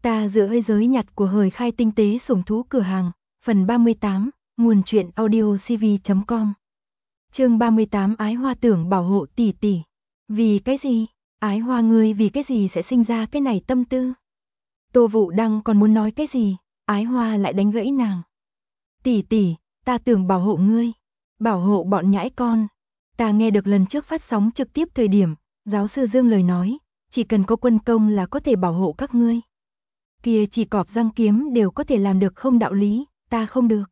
Ta dựa hơi giới nhặt của hời khai tinh tế sủng thú cửa hàng, phần 38, nguồn truyện audiocv.com. Chương 38 Ái Hoa tưởng bảo hộ tỷ tỷ. Vì cái gì? Ái Hoa ngươi vì cái gì sẽ sinh ra cái này tâm tư? Tô Vũ Đăng còn muốn nói cái gì, Ái Hoa lại đánh gãy nàng. Tỷ tỷ, ta tưởng bảo hộ ngươi, bảo hộ bọn nhãi con. Ta nghe được lần trước phát sóng trực tiếp thời điểm, giáo sư Dương lời nói, chỉ cần có quân công là có thể bảo hộ các ngươi. Kia chỉ cọp răng kiếm đều có thể làm được không đạo lý, ta không được.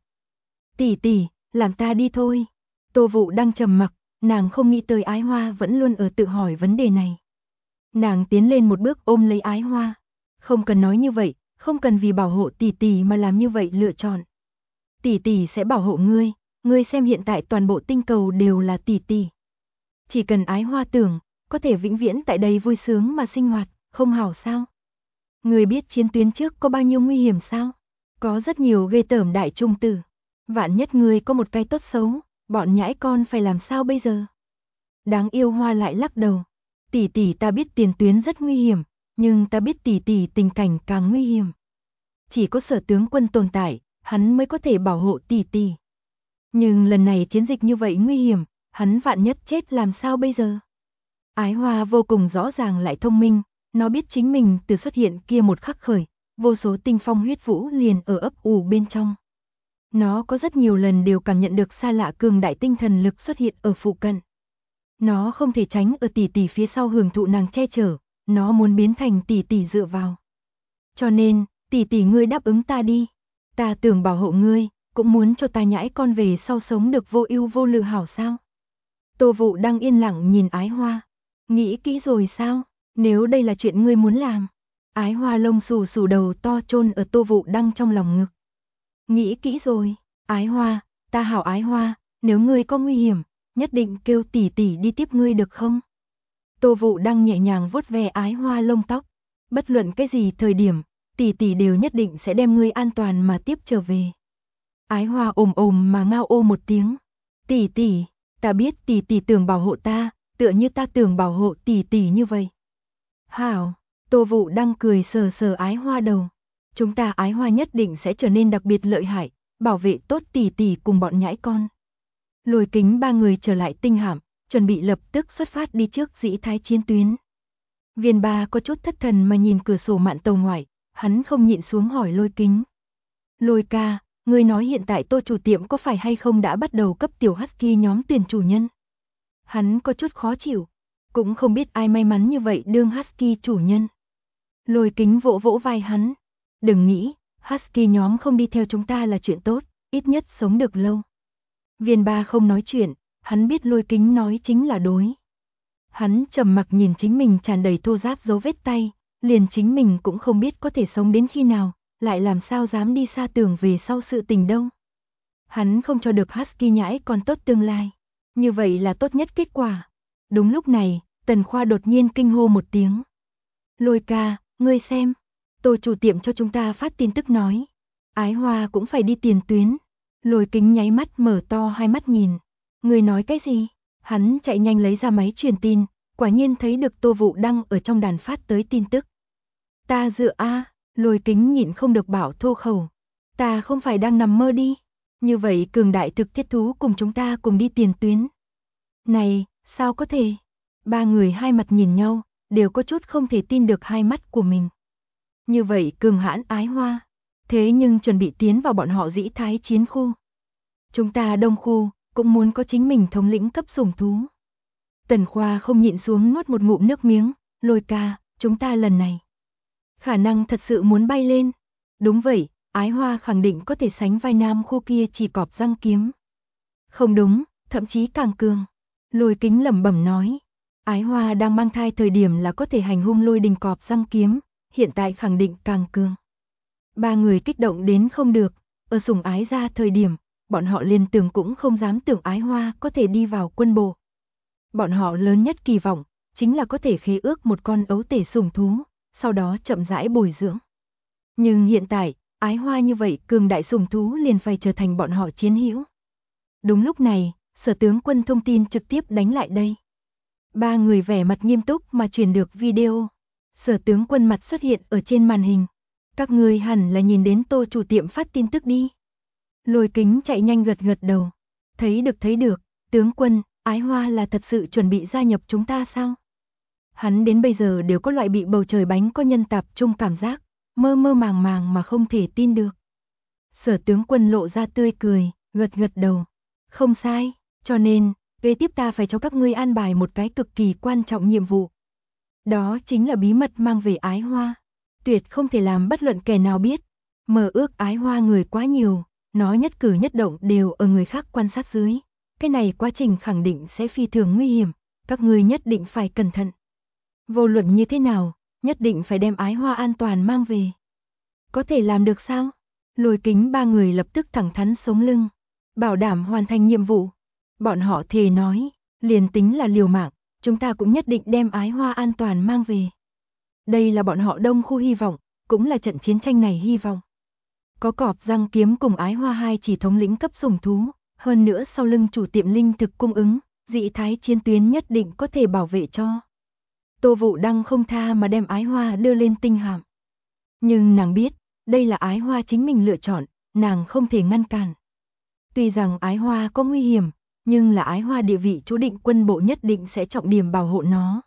Tỷ tỷ, làm ta đi thôi. Tô Vũ Đăng trầm mặc, nàng không nghĩ tới Ái Hoa vẫn luôn ở tự hỏi vấn đề này. Nàng tiến lên một bước ôm lấy Ái Hoa. Không cần nói như vậy, không cần vì bảo hộ tỷ tỷ mà làm như vậy lựa chọn. Tỷ tỷ sẽ bảo hộ ngươi, ngươi xem hiện tại toàn bộ tinh cầu đều là tỷ tỷ. Chỉ cần Ái Hoa tưởng, có thể vĩnh viễn tại đây vui sướng mà sinh hoạt, không hảo sao? Ngươi biết chiến tuyến trước có bao nhiêu nguy hiểm sao? Có rất nhiều ghê tởm đại trung tử. Vạn nhất ngươi có một cái tốt xấu, bọn nhãi con phải làm sao bây giờ? Đáng yêu Hoa lại lắc đầu. Tỷ tỷ ta biết tiền tuyến rất nguy hiểm, nhưng ta biết tỷ tỷ tình cảnh càng nguy hiểm. Chỉ có Sở tướng quân tồn tại, hắn mới có thể bảo hộ tỷ tỷ. Nhưng lần này chiến dịch như vậy nguy hiểm, hắn vạn nhất chết làm sao bây giờ? Ái Hoa vô cùng rõ ràng lại thông minh, nó biết chính mình từ xuất hiện kia một khắc khởi, vô số tinh phong huyết vũ liền ở ấp ủ bên trong. Nó có rất nhiều lần đều cảm nhận được xa lạ cường đại tinh thần lực xuất hiện ở phụ cận. Nó không thể tránh ở tỷ tỷ phía sau hưởng thụ nàng che chở, nó muốn biến thành tỷ tỷ dựa vào. Cho nên, tỷ tỷ ngươi đáp ứng ta đi. Ta tưởng bảo hộ ngươi, cũng muốn cho ta nhãi con về sau sống được vô ưu vô lự hảo sao? Tô Vũ đang yên lặng nhìn Ái Hoa. Nghĩ kỹ rồi sao? Nếu đây là chuyện ngươi muốn làm. Ái Hoa lông xù xù đầu to chôn ở Tô Vũ Đăng trong lòng ngực. Nghĩ kỹ rồi, Ái Hoa, ta hảo Ái Hoa, nếu ngươi có nguy hiểm, nhất định kêu tỷ tỷ đi tiếp ngươi được không? Tô Vũ Đăng nhẹ nhàng vuốt ve Ái Hoa lông tóc. Bất luận cái gì thời điểm, tỷ tỷ đều nhất định sẽ đem ngươi an toàn mà tiếp trở về. Ái Hoa ồm ồm mà ngao ô một tiếng. Tỷ tỷ, ta biết tỷ tỷ tưởng bảo hộ ta, tựa như ta tưởng bảo hộ tỷ tỷ như vậy. Hảo, Tô Vũ Đăng cười sờ sờ Ái Hoa đầu. Chúng ta Ái Hoa nhất định sẽ trở nên đặc biệt lợi hại, bảo vệ tốt tỷ tỷ cùng bọn nhãi con. Lôi Kính ba người trở lại tinh hạm, chuẩn bị lập tức xuất phát đi trước Dĩ Thái chiến tuyến. Viên Ba có chút thất thần mà nhìn cửa sổ mạn tàu ngoại, hắn không nhịn xuống hỏi Lôi Kính. Lôi ca, ngươi nói hiện tại Tô chủ tiệm có phải hay không đã bắt đầu cấp tiểu Husky nhóm tuyển chủ nhân? Hắn có chút khó chịu, cũng không biết ai may mắn như vậy đương Husky chủ nhân. Lôi Kính vỗ vỗ vai hắn. Đừng nghĩ, Husky nhóm không đi theo chúng ta là chuyện tốt, ít nhất sống được lâu. Viên Ba không nói chuyện, hắn biết Lôi Kính nói chính là đối. Hắn trầm mặc nhìn chính mình tràn đầy thô ráp dấu vết tay, liền chính mình cũng không biết có thể sống đến khi nào, lại làm sao dám đi xa tưởng về sau sự tình đâu. Hắn không cho được Husky nhãi còn tốt tương lai, như vậy là tốt nhất kết quả. Đúng lúc này, Tần Khoa đột nhiên kinh hô một tiếng. Lôi ca, ngươi xem, Tô chủ tiệm cho chúng ta phát tin tức nói, Ái Hoa cũng phải đi tiền tuyến. Lôi Kính nháy mắt mở to hai mắt nhìn. Ngươi nói cái gì? Hắn chạy nhanh lấy ra máy truyền tin, quả nhiên thấy được Tô Vũ Đăng ở trong đàn phát tới tin tức. Ta dựa a, Lôi Kính nhịn không được bảo thô khẩu. Ta không phải đang nằm mơ đi. Như vậy cường đại thực thiết thú cùng chúng ta cùng đi tiền tuyến. Này, sao có thể? Ba người hai mặt nhìn nhau, đều có chút không thể tin được hai mắt của mình. Như vậy cường hãn Ái Hoa, thế nhưng chuẩn bị tiến vào bọn họ Dĩ Thái chiến khu. Chúng ta Đông khu cũng muốn có chính mình thống lĩnh cấp sủng thú. Tần Khoa không nhịn xuống nuốt một ngụm nước miếng. Lôi ca, chúng ta lần này khả năng thật sự muốn bay lên. Đúng vậy, Ái Hoa khẳng định có thể sánh vai Nam khu kia chỉ cọp răng kiếm. Không đúng, thậm chí càng cường. Lôi Kính lẩm bẩm nói. Ái Hoa đang mang thai thời điểm là có thể hành hung Lôi Đình cọp răng kiếm, hiện tại khẳng định càng cường. Ba người kích động đến không được, ở sủng ái ra thời điểm, bọn họ liên tưởng cũng không dám tưởng Ái Hoa có thể đi vào quân bộ. Bọn họ lớn nhất kỳ vọng, chính là có thể khế ước một con ấu tể sủng thú, sau đó chậm rãi bồi dưỡng. Nhưng hiện tại, Ái Hoa như vậy cường đại sủng thú liền phải trở thành bọn họ chiến hữu. Đúng lúc này, Sở tướng quân thông tin trực tiếp đánh lại đây. Ba người vẻ mặt nghiêm túc mà truyền được video. Sở tướng quân mặt xuất hiện ở trên màn hình. Các ngươi hẳn là nhìn đến Tô chủ tiệm phát tin tức đi. Lôi Kính chạy nhanh gật gật đầu. Thấy được, tướng quân, Ái Hoa là thật sự chuẩn bị gia nhập chúng ta sao? Hắn đến bây giờ đều có loại bị bầu trời bánh có nhân tạp chung cảm giác, mơ mơ màng màng mà không thể tin được. Sở tướng quân lộ ra tươi cười, gật gật đầu. Không sai, cho nên, kế tiếp ta phải cho các ngươi an bài một cái cực kỳ quan trọng nhiệm vụ. Đó chính là bí mật mang về Ái Hoa. Tuyệt không thể làm bất luận kẻ nào biết. Mơ ước Ái Hoa người quá nhiều, nó nhất cử nhất động đều ở người khác quan sát dưới. Cái này quá trình khẳng định sẽ phi thường nguy hiểm, các ngươi nhất định phải cẩn thận. Vô luận như thế nào, nhất định phải đem Ái Hoa an toàn mang về. Có thể làm được sao? Lôi Kính ba người lập tức thẳng thắn sống lưng, bảo đảm hoàn thành nhiệm vụ. Bọn họ thề nói, liền tính là liều mạng, chúng ta cũng nhất định đem Ái Hoa an toàn mang về. Đây là bọn họ Đông Khu hy vọng, cũng là trận chiến tranh này hy vọng. Có Cọp Răng Kiếm cùng Ái Hoa hai chỉ thống lĩnh cấp sủng thú, hơn nữa sau lưng chủ tiệm linh thực cung ứng, dị thái chiến tuyến nhất định có thể bảo vệ cho. Tô Vũ Đăng không tha mà đem Ái Hoa đưa lên tinh hạm. Nhưng nàng biết, đây là Ái Hoa chính mình lựa chọn, nàng không thể ngăn cản. Tuy rằng Ái Hoa có nguy hiểm, nhưng là Ái Hoa địa vị chú định quân bộ nhất định sẽ trọng điểm bảo hộ nó.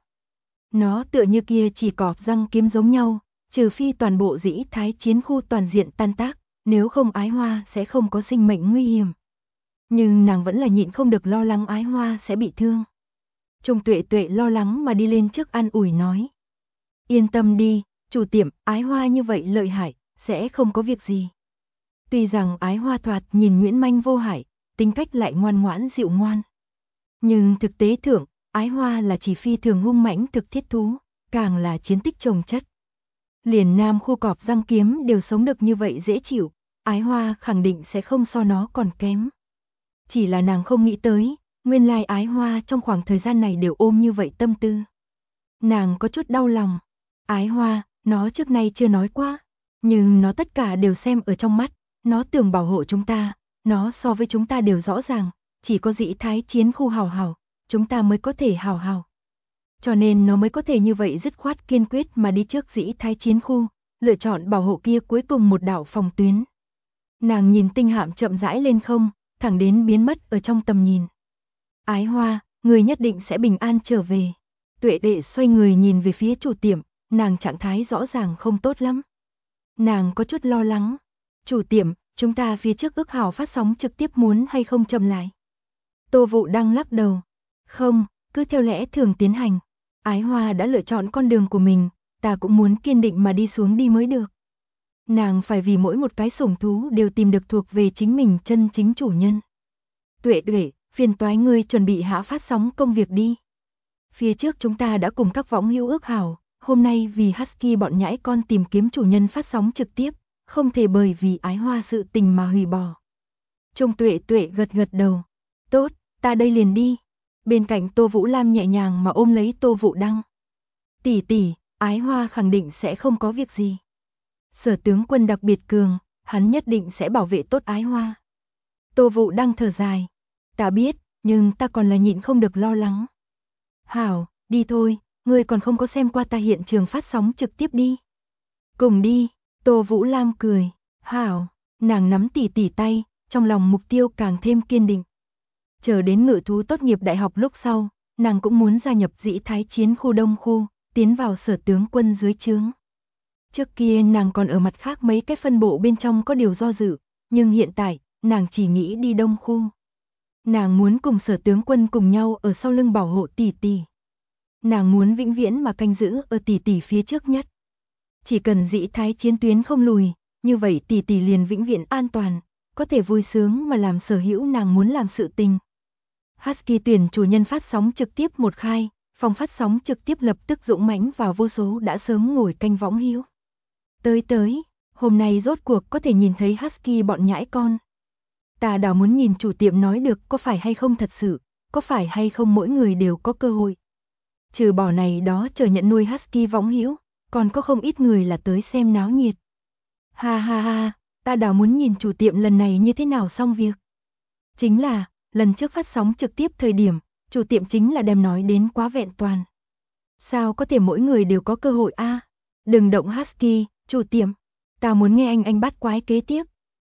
Nó tựa như kia chỉ Cọp Răng Kiếm giống nhau, trừ phi toàn bộ dĩ thái chiến khu toàn diện tan tác, nếu không Ái Hoa sẽ không có sinh mệnh nguy hiểm. Nhưng nàng vẫn là nhịn không được lo lắng Ái Hoa sẽ bị thương. Trung Tuệ Tuệ lo lắng mà đi lên trước an ủi nói. Yên tâm đi, chủ tiệm, Ái Hoa như vậy lợi hại, sẽ không có việc gì. Tuy rằng Ái Hoa thoạt nhìn nhuyễn manh vô hại, tính cách lại ngoan ngoãn dịu ngoan. Nhưng thực tế thượng, Ái Hoa là chỉ phi thường hung mãnh thực thiết thú, càng là chiến tích chồng chất. Liền Nam Khu Cọp Răng Kiếm đều sống được như vậy dễ chịu, Ái Hoa khẳng định sẽ không so nó còn kém. Chỉ là nàng không nghĩ tới, nguyên lai Ái Hoa trong khoảng thời gian này đều ôm như vậy tâm tư. Nàng có chút đau lòng. Ái Hoa, nó trước nay chưa nói qua, nhưng nó tất cả đều xem ở trong mắt, nó tưởng bảo hộ chúng ta, nó so với chúng ta đều rõ ràng, chỉ có dĩ thái chiến khu hào hào, chúng ta mới có thể hào hào. Cho nên nó mới có thể như vậy dứt khoát kiên quyết mà đi trước dĩ thái chiến khu, lựa chọn bảo hộ kia cuối cùng một đạo phòng tuyến. Nàng nhìn tinh hạm chậm rãi lên không, thẳng đến biến mất ở trong tầm nhìn. Ái Hoa, người nhất định sẽ bình an trở về. Tuệ Đệ xoay người nhìn về phía chủ tiệm, nàng trạng thái rõ ràng không tốt lắm. Nàng có chút lo lắng. Chủ tiệm, chúng ta phía trước ước hảo phát sóng trực tiếp muốn hay không chậm lại? Tô Vũ Đăng lắc đầu. Không, cứ theo lẽ thường tiến hành. Ái Hoa đã lựa chọn con đường của mình, ta cũng muốn kiên định mà đi xuống đi mới được. Nàng phải vì mỗi một cái sủng thú đều tìm được thuộc về chính mình chân chính chủ nhân. Tuệ Tuệ, phiền toái ngươi chuẩn bị hạ phát sóng công việc đi. Phía trước chúng ta đã cùng các võng hữu ước hảo, hôm nay vì Husky bọn nhãi con tìm kiếm chủ nhân phát sóng trực tiếp, không thể bởi vì Ái Hoa sự tình mà hủy bỏ. Trung Tuệ Tuệ gật gật đầu. Tốt, ta đây liền đi. Bên cạnh Tô Vũ Lam nhẹ nhàng mà ôm lấy Tô Vũ Đăng. Tỷ tỷ, Ái Hoa khẳng định sẽ không có việc gì. Sở tướng quân đặc biệt cường, hắn nhất định sẽ bảo vệ tốt Ái Hoa. Tô Vũ Đăng thở dài. Ta biết, nhưng ta còn là nhịn không được lo lắng. Hảo, đi thôi, ngươi còn không có xem qua ta hiện trường phát sóng trực tiếp đi. Cùng đi, Tô Vũ Lam cười. Hảo, nàng nắm tỷ tỷ tay, trong lòng mục tiêu càng thêm kiên định. Chờ đến ngự thú tốt nghiệp đại học lúc sau, nàng cũng muốn gia nhập dĩ thái chiến khu Đông Khu, tiến vào sở tướng quân dưới trướng. Trước kia nàng còn ở mặt khác mấy cái phân bộ bên trong có điều do dự, nhưng hiện tại, nàng chỉ nghĩ đi Đông Khu. Nàng muốn cùng sở tướng quân cùng nhau ở sau lưng bảo hộ tỷ tỷ. Nàng muốn vĩnh viễn mà canh giữ ở tỷ tỷ phía trước nhất. Chỉ cần dĩ thái chiến tuyến không lùi, như vậy tỷ tỷ liền vĩnh viễn an toàn, có thể vui sướng mà làm sở hữu nàng muốn làm sự tình. Husky tuyển chủ nhân phát sóng trực tiếp một khai, phòng phát sóng trực tiếp lập tức dũng mãnh vào vô số đã sớm ngồi canh võng hữu. Tới, hôm nay rốt cuộc có thể nhìn thấy Husky bọn nhãi con. Ta đảo muốn nhìn chủ tiệm nói được có phải hay không thật sự, có phải hay không mỗi người đều có cơ hội. Trừ bỏ này đó chờ nhận nuôi Husky võng hữu, còn có không ít người là tới xem náo nhiệt. Ha ha ha, ta đảo muốn nhìn chủ tiệm lần này như thế nào xong việc. Chính là, lần trước phát sóng trực tiếp thời điểm, chủ tiệm chính là đem nói đến quá vẹn toàn. Sao có thể mỗi người đều có cơ hội a? Đừng động Husky, chủ tiệm. Ta muốn nghe anh bắt quái kế tiếp.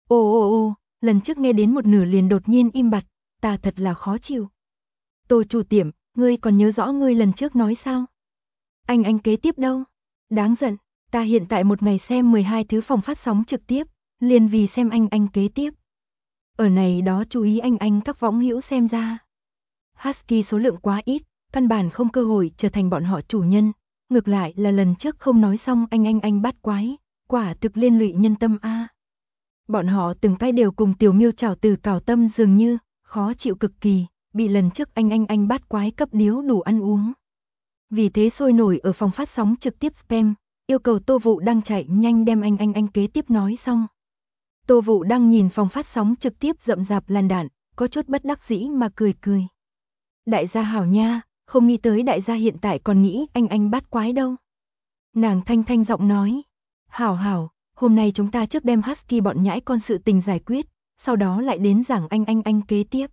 Ô, lần trước nghe đến một nửa liền đột nhiên im bặt, ta thật là khó chịu. Tô chủ tiệm, ngươi còn nhớ rõ ngươi lần trước nói sao? Anh kế tiếp đâu? Đáng giận, ta hiện tại một ngày xem 12 thứ phòng phát sóng trực tiếp, liền vì xem anh kế tiếp. Ở này đó chú ý anh các võng hữu xem ra. Husky số lượng quá ít, căn bản không cơ hội trở thành bọn họ chủ nhân, ngược lại là lần trước không nói xong anh bắt quái, quả thực liên lụy nhân tâm a. Bọn họ từng cái đều cùng Tiểu Miêu chảo từ cào tâm dường như, khó chịu cực kỳ, bị lần trước anh bắt quái cấp điếu đủ ăn uống. Vì thế sôi nổi ở phòng phát sóng trực tiếp spam, yêu cầu Tô Vũ Đăng chạy nhanh đem anh kế tiếp nói xong. Tô Vũ Đăng nhìn phòng phát sóng trực tiếp rậm rạp làn đạn, có chút bất đắc dĩ mà cười. Đại gia hảo nha, không nghĩ tới đại gia hiện tại còn nghĩ anh bắt quái đâu. Nàng thanh giọng nói, hảo, hôm nay chúng ta trước đem Husky bọn nhãi con sự tình giải quyết, sau đó lại đến giảng anh kế tiếp.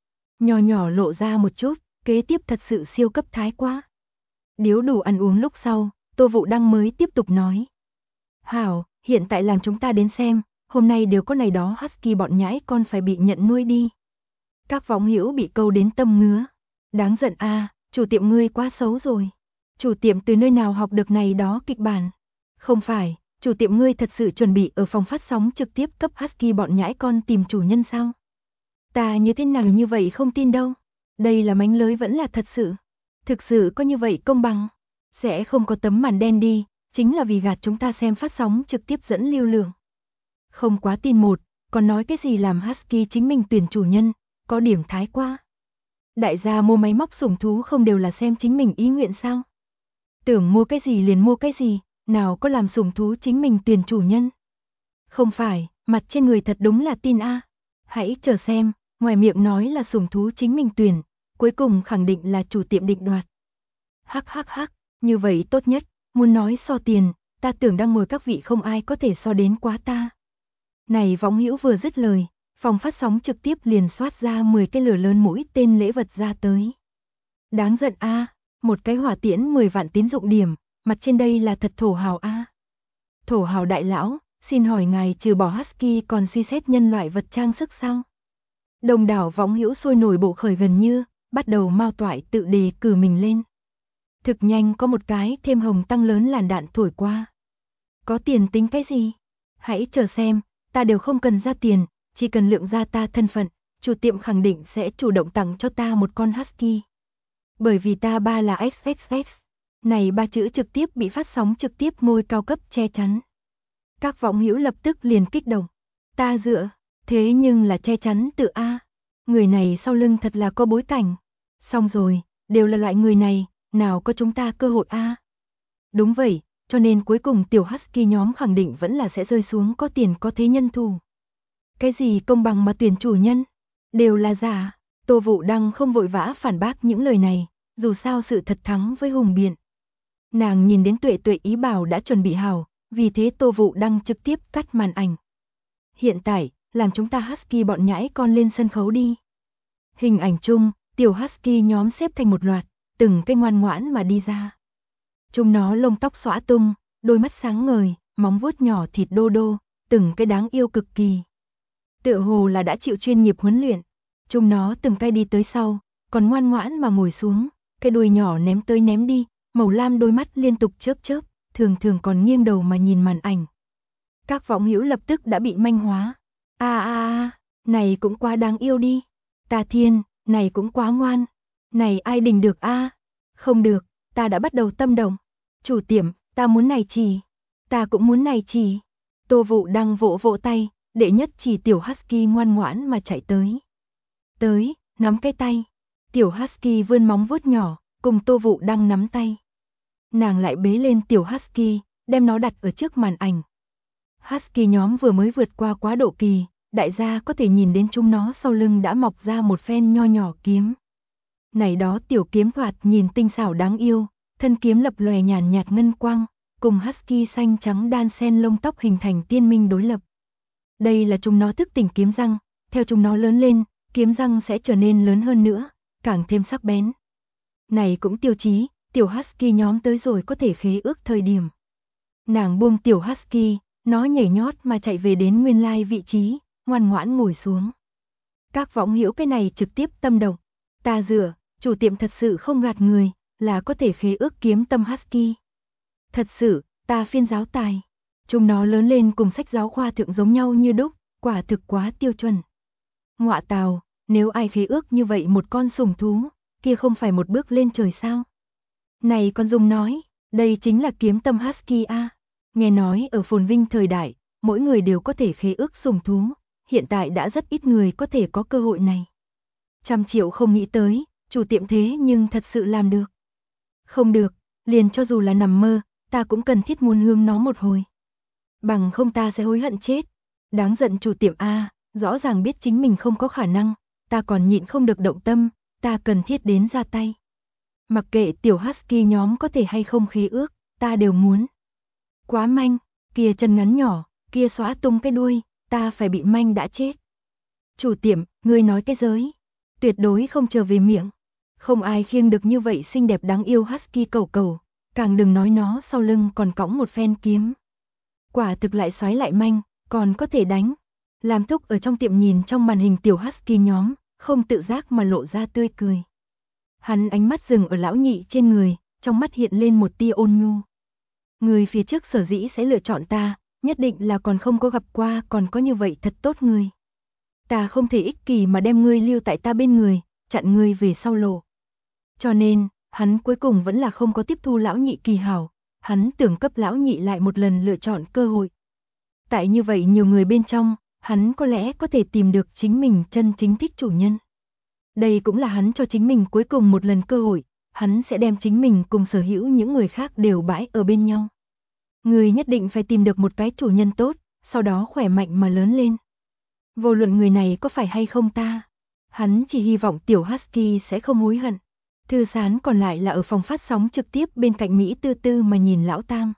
Nhỏ lộ ra một chút, kế tiếp thật sự siêu cấp thái quá. Điếu đủ ăn uống lúc sau, Tô Vũ Đăng mới tiếp tục nói. Hảo, hiện tại làm chúng ta đến xem, hôm nay đều có này đó Husky bọn nhãi con phải bị nhận nuôi đi. Các võng hữu bị câu đến tâm ngứa. Đáng giận a, chủ tiệm ngươi quá xấu rồi. Chủ tiệm từ nơi nào học được này đó kịch bản? Không phải, chủ tiệm ngươi thật sự chuẩn bị ở phòng phát sóng trực tiếp cấp Husky bọn nhãi con tìm chủ nhân sao? Ta như thế nào như vậy không tin đâu. Đây là mánh lới vẫn là thật sự. Thực sự có như vậy công bằng? Sẽ không có tấm màn đen đi, chính là vì gạt chúng ta xem phát sóng trực tiếp dẫn lưu lượng. Không quá tin một, còn nói cái gì làm Husky chính mình tuyển chủ nhân, có điểm thái quá. Đại gia mua máy móc sủng thú không đều là xem chính mình ý nguyện sao? Tưởng mua cái gì liền mua cái gì, nào có làm sủng thú chính mình tuyển chủ nhân. Không phải, mặt trên người thật đúng là tin a. Hãy chờ xem, ngoài miệng nói là sủng thú chính mình tuyển, cuối cùng khẳng định là chủ tiệm định đoạt. Hắc, như vậy tốt nhất, muốn nói so tiền, ta tưởng đang ngồi các vị không ai có thể so đến quá ta. Này võng hữu vừa dứt lời, phòng phát sóng trực tiếp liền soát ra 10 cái lửa lớn mũi tên lễ vật ra tới. Đáng giận a, một cái hỏa tiễn 10 vạn tín dụng điểm, mặt trên đây là thật thổ hào a. Thổ hào đại lão, xin hỏi ngài trừ bỏ Husky còn suy xét nhân loại vật trang sức sao? Đồng đảo võng hữu sôi nổi bộ khởi gần như, bắt đầu mao toại tự đề cử mình lên. Thực nhanh có một cái thêm hồng tăng lớn làn đạn thổi qua. Có tiền tính cái gì? Hãy chờ xem, ta đều không cần ra tiền, chỉ cần lượng ra ta thân phận, chủ tiệm khẳng định sẽ chủ động tặng cho ta một con Husky. Bởi vì ta ba là XXX, này ba chữ trực tiếp bị phát sóng trực tiếp ngôi cao cấp che chắn. Các võng hữu lập tức liền kích động. Ta dựa, thế nhưng là che chắn tự A. Người này sau lưng thật là có bối cảnh. Xong rồi, đều là loại người này, nào có chúng ta cơ hội A. Đúng vậy, cho nên cuối cùng tiểu Husky nhóm khẳng định vẫn là sẽ rơi xuống có tiền có thế nhân thù. Cái gì công bằng mà tuyển chủ nhân? Đều là giả. Tô Vũ Đăng không vội vã phản bác những lời này, dù sao sự thật thắng với hùng biện. Nàng nhìn đến Tuệ ý bảo đã chuẩn bị hảo, vì thế Tô Vũ Đăng trực tiếp cắt màn ảnh. Hiện tại, làm chúng ta Husky bọn nhãi con lên sân khấu đi. Hình ảnh chung, tiểu Husky nhóm xếp thành một loạt, từng cái ngoan ngoãn mà đi ra. Chúng nó lông tóc xõa tung, đôi mắt sáng ngời, móng vuốt nhỏ thịt đô đô, từng cái đáng yêu cực kỳ. Tựa hồ là đã chịu chuyên nghiệp huấn luyện. Chúng nó từng cái đi tới sau, còn ngoan ngoãn mà ngồi xuống, cái đuôi nhỏ ném tới ném đi, màu lam đôi mắt liên tục chớp, thường còn nghiêng đầu mà nhìn màn ảnh. Các võng hữu lập tức đã bị manh hóa. Này cũng quá đáng yêu đi. Ta thiên, này cũng quá ngoan. Này ai đình được a? Không được, ta đã bắt đầu tâm động. Chủ tiệm, ta muốn này chỉ. Ta cũng muốn này chỉ. Tô Vũ Đăng vỗ tay, đệ nhất chỉ tiểu Husky ngoan ngoãn mà chạy tới. Tới, nắm cái tay. Tiểu Husky vươn móng vuốt nhỏ, cùng Tô Vũ Đăng nắm tay. Nàng lại bế lên tiểu Husky, đem nó đặt ở trước màn ảnh. Husky nhóm vừa mới vượt qua quá độ kỳ, đại gia có thể nhìn đến chúng nó sau lưng đã mọc ra một phen nho nhỏ kiếm. Này đó tiểu kiếm thoạt nhìn tinh xảo đáng yêu, thân kiếm lập lòe nhàn nhạt ngân quang, cùng Husky xanh trắng đan xen lông tóc hình thành tiên minh đối lập. Đây là chúng nó thức tỉnh kiếm răng, theo chúng nó lớn lên, kiếm răng sẽ trở nên lớn hơn nữa, càng thêm sắc bén. Này cũng tiêu chí, tiểu Husky nhóm tới rồi có thể khế ước thời điểm. Nàng buông tiểu Husky, Nó nhảy nhót mà chạy về đến nguyên lai vị trí, ngoan ngoãn ngồi xuống. Các võng hữu cái này trực tiếp tâm động. Ta dựa, chủ tiệm thật sự không gạt người, là có thể khế ước kiếm tâm husky. Thật sự, ta phiên giáo tài. Chúng nó lớn lên cùng sách giáo khoa thượng giống nhau như đúc, quả thực quá tiêu chuẩn. Ngọa tào, nếu ai khế ước như vậy một con sủng thú, kia không phải một bước lên trời sao? Này con Dung nói, đây chính là kiếm tâm husky a. Nghe nói ở phồn vinh thời đại, mỗi người đều có thể khế ước sủng thú, hiện tại đã rất ít người có thể có cơ hội này. 100 triệu không nghĩ tới, chủ tiệm thế nhưng thật sự làm được. Không được, liền cho dù là nằm mơ, ta cũng cần thiết muốn hương nó một hồi. Bằng không ta sẽ hối hận chết. Đáng giận chủ tiệm a, rõ ràng biết chính mình không có khả năng, ta còn nhịn không được động tâm, ta cần thiết đến ra tay. Mặc kệ tiểu husky nhóm có thể hay không khế ước, ta đều muốn. Quá manh, kia chân ngắn nhỏ, kia xóa tung cái đuôi, ta phải bị manh đã chết. Chủ tiệm, ngươi nói cái giới, tuyệt đối không trở về miệng. Không ai khiêng được như vậy xinh đẹp đáng yêu husky cầu cầu, càng đừng nói nó sau lưng còn cõng một phen kiếm. Quả thực lại xoáy lại manh, còn có thể đánh. Làm Thúc ở trong tiệm nhìn trong màn hình tiểu husky nhóm, không tự giác mà lộ ra tươi cười. Hắn ánh mắt dừng ở lão nhị trên người, trong mắt hiện lên một tia ôn nhu. Người phía trước sở dĩ sẽ lựa chọn ta, nhất định là còn không có gặp qua còn có như vậy thật tốt người. Ta không thể ích kỷ mà đem ngươi lưu tại ta bên người, chặn ngươi về sau lộ. Cho nên, hắn cuối cùng vẫn là không có tiếp thu lão nhị kỳ hảo, hắn tưởng cấp lão nhị lại một lần lựa chọn cơ hội. Tại như vậy nhiều người bên trong, hắn có lẽ có thể tìm được chính mình chân chính thích chủ nhân. Đây cũng là hắn cho chính mình cuối cùng một lần cơ hội, hắn sẽ đem chính mình cùng sở hữu những người khác đều bãi ở bên nhau. Người nhất định phải tìm được một cái chủ nhân tốt, sau đó khỏe mạnh mà lớn lên. Vô luận người này có phải hay không ta, hắn chỉ hy vọng tiểu husky sẽ không hối hận. Thư Sán còn lại là ở phòng phát sóng trực tiếp bên cạnh Mỹ Tư Tư mà nhìn lão Tam.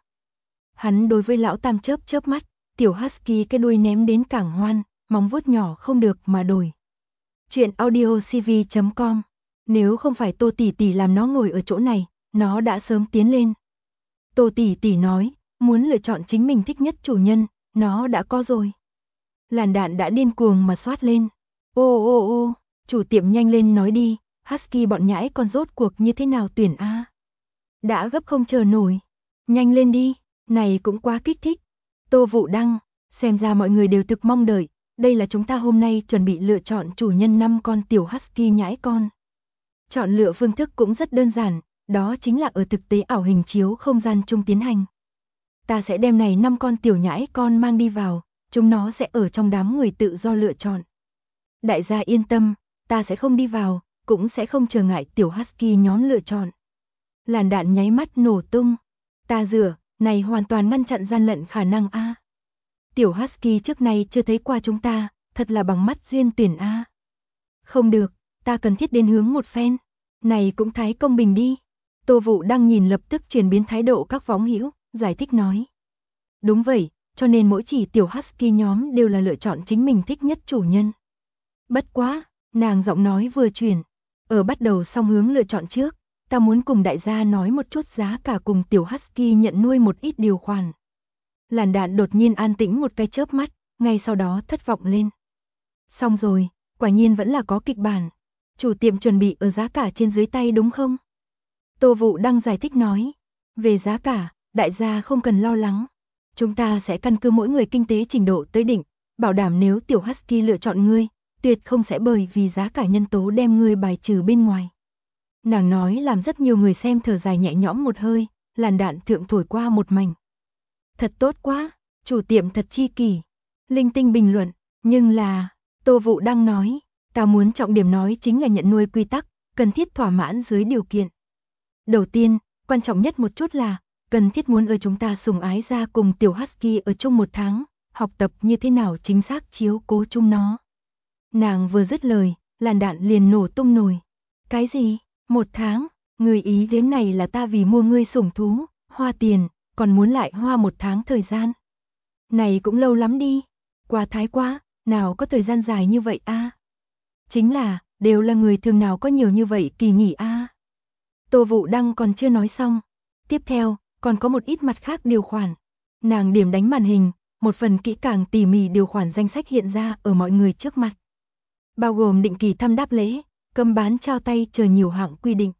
Hắn đối với lão Tam chớp chớp mắt, tiểu husky cái đuôi ném đến cảng hoan, móng vuốt nhỏ không được mà đổi. Chuyện audiocv.com. Nếu không phải Tô tỷ tỷ làm nó ngồi ở chỗ này, nó đã sớm tiến lên. Tô tỷ tỷ nói, muốn lựa chọn chính mình thích nhất chủ nhân, nó đã có rồi. Làn đạn đã điên cuồng mà xoát lên. Ô ô ô, chủ tiệm nhanh lên nói đi, husky bọn nhãi con rốt cuộc như thế nào tuyển a? Đã gấp không chờ nổi. Nhanh lên đi, này cũng quá kích thích. Tô Vũ Đăng, xem ra mọi người đều thực mong đợi, đây là chúng ta hôm nay chuẩn bị lựa chọn chủ nhân 5 con tiểu husky nhãi con. Chọn lựa phương thức cũng rất đơn giản, đó chính là ở thực tế ảo hình chiếu không gian chung tiến hành. Ta sẽ đem này 5 con tiểu nhãi con mang đi vào, chúng nó sẽ ở trong đám người tự do lựa chọn. Đại gia yên tâm, ta sẽ không đi vào, cũng sẽ không trở ngại tiểu husky nhóm lựa chọn. Làn đạn nháy mắt nổ tung. Ta dựa, này hoàn toàn ngăn chặn gian lận khả năng a. Tiểu husky trước nay chưa thấy qua chúng ta, thật là bằng mắt duyên tuyển a. Không được, ta cần thiết đến hướng một phen. Này cũng thái công bình đi. Tô Vũ Đăng nhìn lập tức chuyển biến thái độ các võng hữu, giải thích nói. Đúng vậy, cho nên mỗi chỉ tiểu husky nhóm đều là lựa chọn chính mình thích nhất chủ nhân. Bất quá, nàng giọng nói vừa chuyển. Ở bắt đầu song hướng lựa chọn trước, ta muốn cùng đại gia nói một chút giá cả cùng tiểu husky nhận nuôi một ít điều khoản. Làn đạn đột nhiên an tĩnh một cái chớp mắt, ngay sau đó thất vọng lên. Xong rồi, quả nhiên vẫn là có kịch bản. Chủ tiệm chuẩn bị ở giá cả trên dưới tay đúng không? Tô Vũ Đăng giải thích nói. Về giá cả, đại gia không cần lo lắng. Chúng ta sẽ căn cứ mỗi người kinh tế trình độ tới đỉnh, bảo đảm nếu tiểu husky lựa chọn ngươi, tuyệt không sẽ bởi vì giá cả nhân tố đem ngươi bài trừ bên ngoài. Nàng nói làm rất nhiều người xem thở dài nhẹ nhõm một hơi, làn đạn thượng thổi qua một mảnh. Thật tốt quá, chủ tiệm thật chi kỷ. Linh tinh bình luận, nhưng là, Tô Vũ Đăng nói, ta muốn trọng điểm nói chính là nhận nuôi quy tắc, cần thiết thỏa mãn dưới điều kiện. Đầu tiên, quan trọng nhất một chút là, cần thiết muốn ở chúng ta sủng ái ra cùng tiểu husky ở chung 1 tháng, học tập như thế nào chính xác chiếu cố chung nó. Nàng vừa dứt lời, làn đạn liền nổ tung nổi. Cái gì? 1 tháng? Người ý đến này là ta vì mua ngươi sủng thú, hoa tiền, còn muốn lại hoa 1 tháng thời gian. Này cũng lâu lắm đi. Quá thái quá, nào có thời gian dài như vậy a? Chính là, đều là người thường nào có nhiều như vậy kỳ nghỉ a. Tô Vũ Đăng còn chưa nói xong. Tiếp theo, còn có một ít mặt khác điều khoản. Nàng điểm đánh màn hình, một phần kỹ càng tỉ mỉ điều khoản danh sách hiện ra ở mọi người trước mặt. Bao gồm định kỳ thăm đáp lễ, cấm bán trao tay chờ nhiều hạng quy định.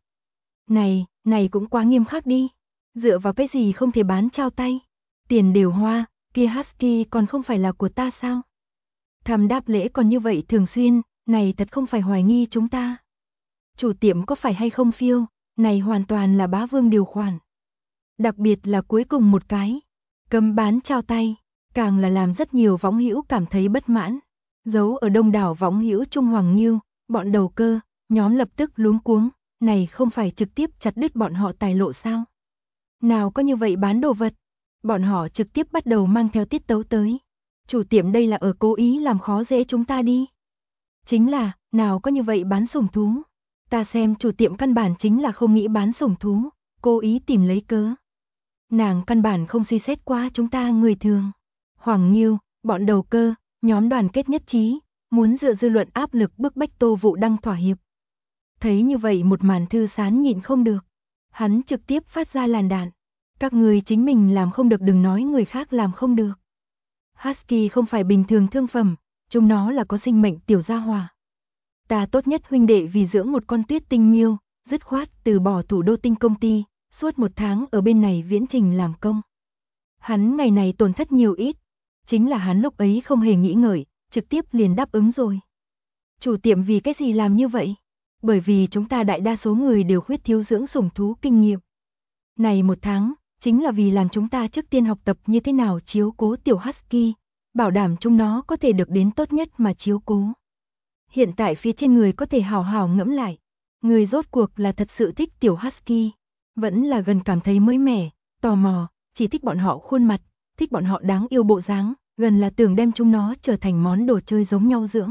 Này cũng quá nghiêm khắc đi. Dựa vào cái gì không thể bán trao tay? Tiền đều hoa, kia husky còn không phải là của ta sao? Thăm đáp lễ còn như vậy thường xuyên, này thật không phải hoài nghi chúng ta. Chủ tiệm có phải hay không phiêu, này hoàn toàn là bá vương điều khoản. Đặc biệt là cuối cùng một cái, cấm bán trao tay, càng là làm rất nhiều võng hữu cảm thấy bất mãn. Giấu ở đông đảo võng hữu Trung Hoàng Nghiêu, bọn đầu cơ, nhóm lập tức luống cuống, này không phải trực tiếp chặt đứt bọn họ tài lộ sao? Nào có như vậy bán đồ vật, bọn họ trực tiếp bắt đầu mang theo tiết tấu tới. Chủ tiệm đây là ở cố ý làm khó dễ chúng ta đi. Chính là, nào có như vậy bán sủng thú. Ta xem chủ tiệm căn bản chính là không nghĩ bán sủng thú, cố ý tìm lấy cớ. Nàng căn bản không suy xét qua chúng ta người thường. Hoàng Nghiêu, bọn đầu cơ, nhóm đoàn kết nhất trí, muốn dựa dư luận áp lực bức bách Tô Vũ Đăng thỏa hiệp. Thấy như vậy một màn Thư Sán nhịn không được. Hắn trực tiếp phát ra làn đạn. Các người chính mình làm không được đừng nói người khác làm không được. Husky không phải bình thường thương phẩm, chúng nó là có sinh mệnh tiểu gia hỏa. Ta tốt nhất huynh đệ vì dưỡng một con tuyết tinh miêu, dứt khoát từ bỏ thủ đô tinh công ty, suốt 1 tháng ở bên này viễn trình làm công. Hắn ngày này tổn thất nhiều ít, chính là hắn lúc ấy không hề nghĩ ngợi, trực tiếp liền đáp ứng rồi. Chủ tiệm vì cái gì làm như vậy? Bởi vì chúng ta đại đa số người đều khuyết thiếu dưỡng sủng thú kinh nghiệm. Này 1 tháng, chính là vì làm chúng ta trước tiên học tập như thế nào chiếu cố tiểu husky, bảo đảm chúng nó có thể được đến tốt nhất mà chiếu cố. Hiện tại phía trên người có thể hào hào ngẫm lại, người rốt cuộc là thật sự thích tiểu husky, vẫn là gần cảm thấy mới mẻ, tò mò, chỉ thích bọn họ khuôn mặt, thích bọn họ đáng yêu bộ dáng, gần là tưởng đem chúng nó trở thành món đồ chơi giống nhau dưỡng.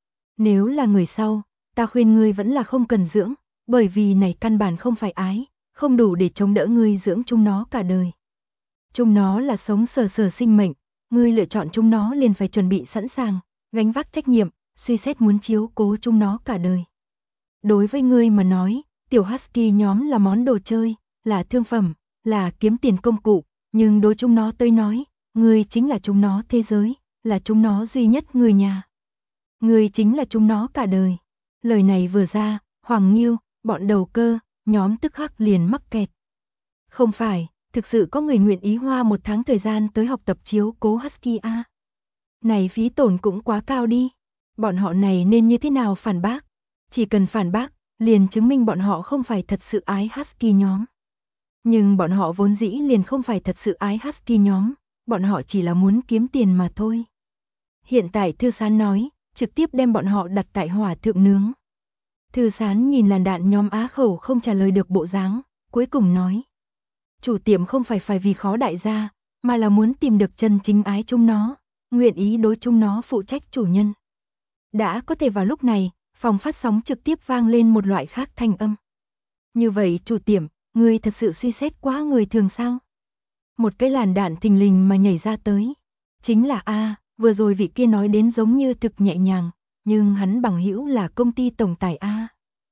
Nếu là người sau, ta khuyên ngươi vẫn là không cần dưỡng, bởi vì này căn bản không phải ái, không đủ để chống đỡ ngươi dưỡng chúng nó cả đời. Chúng nó là sống sờ sờ sinh mệnh, ngươi lựa chọn chúng nó liền phải chuẩn bị sẵn sàng, gánh vác trách nhiệm, suy xét muốn chiếu cố chúng nó cả đời. Đối với ngươi mà nói, tiểu husky nhóm là món đồ chơi, là thương phẩm, là kiếm tiền công cụ, nhưng đối chúng nó tới nói, ngươi chính là chúng nó thế giới, là chúng nó duy nhất người nhà. Ngươi chính là chúng nó cả đời. Lời này vừa ra, Hoàng Nghiêu, bọn đầu cơ, nhóm tức khắc liền mắc kẹt. Không phải, thực sự có người nguyện ý hoa 1 tháng thời gian tới học tập chiếu cố husky a. Này phí tổn cũng quá cao đi. Bọn họ này nên như thế nào phản bác? Chỉ cần phản bác, liền chứng minh bọn họ không phải thật sự ái husky nhóm. Nhưng bọn họ vốn dĩ liền không phải thật sự ái husky nhóm, bọn họ chỉ là muốn kiếm tiền mà thôi. Hiện tại Thư Sán nói, trực tiếp đem bọn họ đặt tại hỏa thượng nướng. Thư Sán nhìn làn đạn nhóm á khẩu không trả lời được bộ dáng, cuối cùng nói. Chủ tiệm không phải vì khó đại gia, mà là muốn tìm được chân chính ái chúng nó, nguyện ý đối chúng nó phụ trách chủ nhân. Đã có thể vào lúc này, phòng phát sóng trực tiếp vang lên một loại khác thanh âm. Như vậy chủ tiệm, ngươi thật sự suy xét quá người thường sao? Một cái làn đạn thình lình mà nhảy ra tới. Chính là vừa rồi vị kia nói đến giống như thực nhẹ nhàng, nhưng hắn bằng hữu là công ty tổng tài A.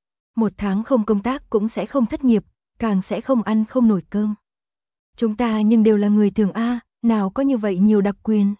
1 tháng không công tác cũng sẽ không thất nghiệp, càng sẽ không ăn không nổi cơm. Chúng ta nhưng đều là người thường A, nào có như vậy nhiều đặc quyền.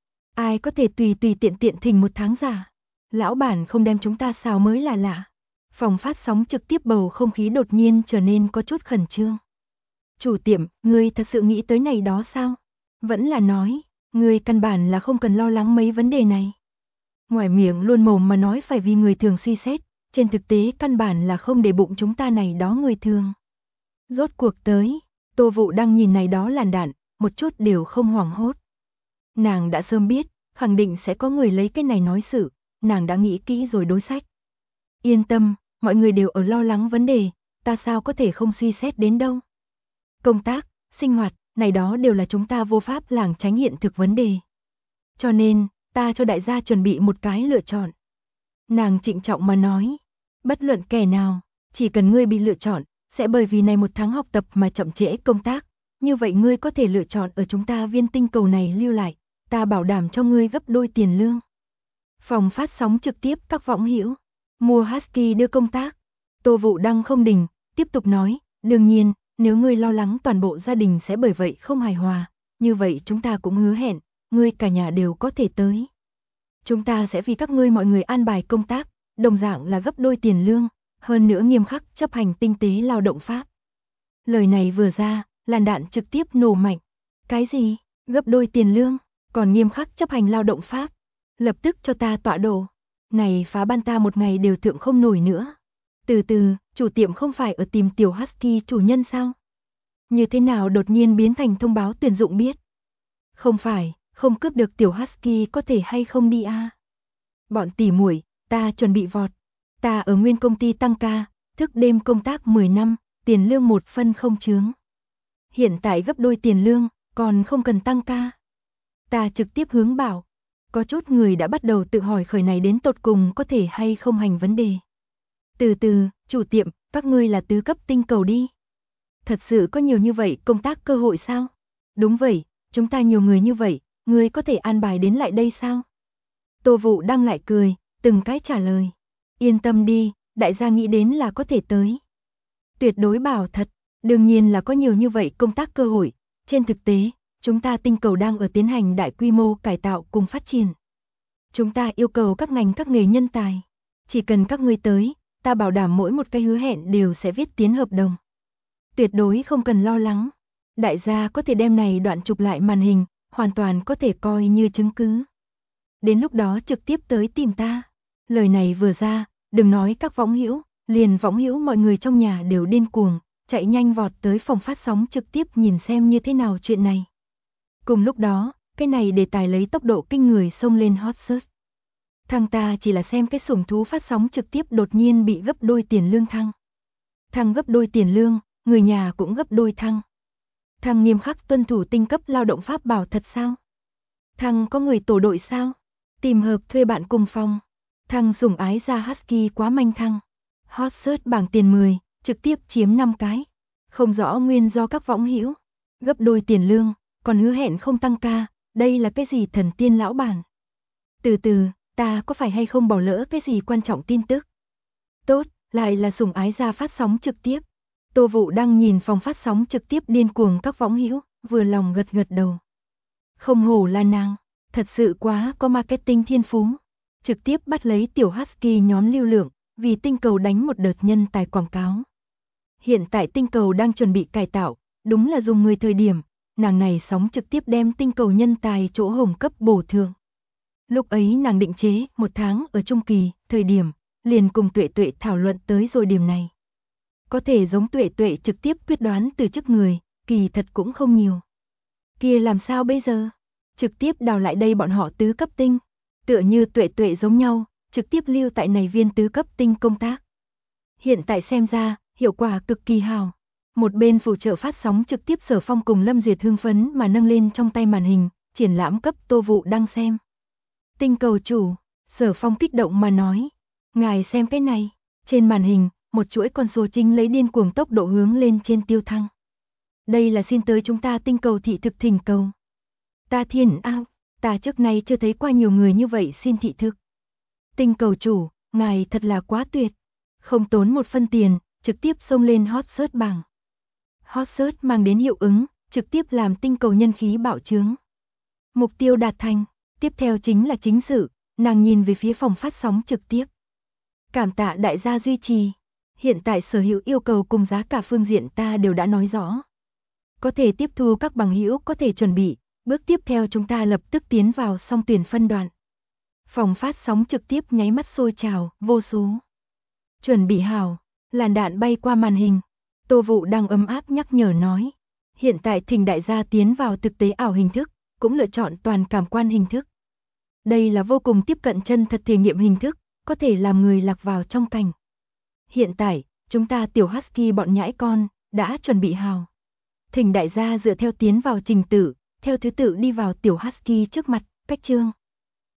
Ai có thể tùy tiện thỉnh 1 tháng giả. Lão bản không đem chúng ta sao mới là lạ. Phòng phát sóng trực tiếp bầu không khí đột nhiên trở nên có chút khẩn trương. Chủ tiệm, ngươi thật sự nghĩ tới này đó sao? Vẫn là nói, ngươi căn bản là không cần lo lắng mấy vấn đề này. Ngoài miệng luôn mồm mà nói phải vì người thường suy xét, trên thực tế căn bản là không để bụng chúng ta này đó người thường. Rốt cuộc tới, Tô Vũ đang nhìn này đó làn đạn, một chút đều không hoảng hốt. Nàng đã sớm biết, khẳng định sẽ có người lấy cái này nói sự, nàng đã nghĩ kỹ rồi đối sách. Yên tâm, mọi người đều ở lo lắng vấn đề, ta sao có thể không suy xét đến đâu. Công tác, sinh hoạt, này đó đều là chúng ta vô pháp lảng tránh hiện thực vấn đề. Cho nên, ta cho đại gia chuẩn bị một cái lựa chọn. Nàng trịnh trọng mà nói, bất luận kẻ nào, chỉ cần ngươi bị lựa chọn, sẽ bởi vì này 1 tháng học tập mà chậm trễ công tác, như vậy ngươi có thể lựa chọn ở chúng ta viên tinh cầu này lưu lại, ta bảo đảm cho ngươi gấp đôi tiền lương. Phòng phát sóng trực tiếp các võng hữu, mua husky đưa công tác. Tô Vũ Đăng không đình, tiếp tục nói, đương nhiên, nếu ngươi lo lắng toàn bộ gia đình sẽ bởi vậy không hài hòa, như vậy chúng ta cũng hứa hẹn, ngươi cả nhà đều có thể tới. Chúng ta sẽ vì các ngươi mọi người an bài công tác, đồng dạng là gấp đôi tiền lương, hơn nữa nghiêm khắc chấp hành tinh tế lao động pháp. Lời này vừa ra, làn đạn trực tiếp nổ mạnh. Cái gì? Gấp đôi tiền lương, còn nghiêm khắc chấp hành lao động pháp? Lập tức cho ta tọa độ. Này phá ban ta một ngày đều thượng không nổi nữa. Từ từ, chủ tiệm không phải ở tìm tiểu Husky chủ nhân sao? Như thế nào đột nhiên biến thành thông báo tuyển dụng biết? Không phải, không cướp được tiểu Husky có thể hay không đi a? Bọn tỉ muội, ta chuẩn bị vọt. Ta ở nguyên công ty tăng ca, thức đêm công tác 10 năm, tiền lương 1 phân không chướng. Hiện tại gấp đôi tiền lương, còn không cần tăng ca. Ta trực tiếp hướng bảo. Có chút người đã bắt đầu tự hỏi khởi này đến tột cùng có thể hay không hành vấn đề. Từ từ, chủ tiệm, các ngươi là tứ cấp tinh cầu đi. Thật sự có nhiều như vậy công tác cơ hội sao? Đúng vậy, chúng ta nhiều người như vậy, ngươi có thể an bài đến lại đây sao? Tô Vũ Đăng lại cười, từng cái trả lời. Yên tâm đi, đại gia nghĩ đến là có thể tới. Tuyệt đối bảo thật, đương nhiên là có nhiều như vậy công tác cơ hội. Trên thực tế, chúng ta tinh cầu đang ở tiến hành đại quy mô cải tạo cùng phát triển. Chúng ta yêu cầu các ngành các nghề nhân tài. Chỉ cần các ngươi tới, ta bảo đảm mỗi một cái hứa hẹn đều sẽ viết tiến hợp đồng. Tuyệt đối không cần lo lắng. Đại gia có thể đem này đoạn chụp lại màn hình, hoàn toàn có thể coi như chứng cứ. Đến lúc đó trực tiếp tới tìm ta. Lời này vừa ra, đừng nói các võng hữu, liền võng hữu mọi người trong nhà đều điên cuồng, chạy nhanh vọt tới phòng phát sóng trực tiếp nhìn xem như thế nào chuyện này. Cùng lúc đó, cái này đề tài lấy tốc độ kinh người xông lên hot search. Thằng ta chỉ là xem cái sủng thú phát sóng trực tiếp đột nhiên bị gấp đôi tiền lương thăng. Thăng gấp đôi tiền lương, người nhà cũng gấp đôi thăng. Thăng nghiêm khắc tuân thủ tinh cấp lao động pháp bảo thật sao? Thăng có người tổ đội sao? Tìm hợp thuê bạn cùng phòng. Thăng sủng ái ra Husky quá manh thăng. Hot search bảng tiền 10, trực tiếp chiếm 5 cái. Không rõ nguyên do các võng hữu. Gấp đôi tiền lương, còn hứa hẹn không tăng ca, đây là cái gì thần tiên lão bản? Từ từ, ta có phải hay không bỏ lỡ cái gì quan trọng tin tức? Tốt, lại là sủng ái ra phát sóng trực tiếp. Tô Vũ Đăng nhìn phòng phát sóng trực tiếp điên cuồng các võng hữu, vừa lòng gật gật đầu. Không hổ là nàng, thật sự quá có marketing thiên phú. Trực tiếp bắt lấy tiểu Husky nhóm lưu lượng, vì tinh cầu đánh một đợt nhân tài quảng cáo. Hiện tại tinh cầu đang chuẩn bị cải tạo, đúng là dùng người thời điểm, nàng này sóng trực tiếp đem tinh cầu nhân tài chỗ hồng cấp bổ thượng. Lúc ấy nàng định chế 1 tháng ở trung kỳ, thời điểm, liền cùng Tuệ Tuệ thảo luận tới rồi điểm này. Có thể giống Tuệ Tuệ trực tiếp quyết đoán từ chức người, kỳ thật cũng không nhiều. Kia làm sao bây giờ? Trực tiếp đào lại đây bọn họ tứ cấp tinh. Tựa như Tuệ Tuệ giống nhau, trực tiếp lưu tại này viên tứ cấp tinh công tác. Hiện tại xem ra, hiệu quả cực kỳ hào. Một bên phụ trợ phát sóng trực tiếp Sở Phong cùng Lâm Duyệt hưng phấn mà nâng lên trong tay màn hình, triển lãm cấp Tô Vũ Đăng xem. Tinh cầu chủ, Sở Phong kích động mà nói. Ngài xem cái này, trên màn hình, một chuỗi con số chính lấy điên cuồng tốc độ hướng lên trên tiêu thăng. Đây là xin tới chúng ta tinh cầu thị thực thỉnh cầu. Ta thiên ao, ta trước nay chưa thấy qua nhiều người như vậy xin thị thực. Tinh cầu chủ, ngài thật là quá tuyệt. Không tốn một phân tiền, trực tiếp xông lên hot search bảng. Hot search mang đến hiệu ứng, trực tiếp làm tinh cầu nhân khí bạo trướng. Mục tiêu đạt thành, tiếp theo chính là chính sự, nàng nhìn về phía phòng phát sóng trực tiếp. Cảm tạ đại gia duy trì. Hiện tại sở hữu yêu cầu cùng giá cả phương diện ta đều đã nói rõ. Có thể tiếp thu các bằng hữu có thể chuẩn bị, bước tiếp theo chúng ta lập tức tiến vào song tuyển phân đoạn. Phòng phát sóng trực tiếp nháy mắt sôi trào, vô số. Chuẩn bị hào, làn đạn bay qua màn hình. Tô Vũ đang ấm áp nhắc nhở nói. Hiện tại thỉnh đại gia tiến vào thực tế ảo hình thức, cũng lựa chọn toàn cảm quan hình thức. Đây là vô cùng tiếp cận chân thật thể nghiệm hình thức, có thể làm người lạc vào trong cảnh. Hiện tại, chúng ta tiểu Husky bọn nhãi con, đã chuẩn bị hào. Thỉnh đại gia dựa theo tiến vào trình tự, theo thứ tự đi vào tiểu Husky trước mặt, cách chương.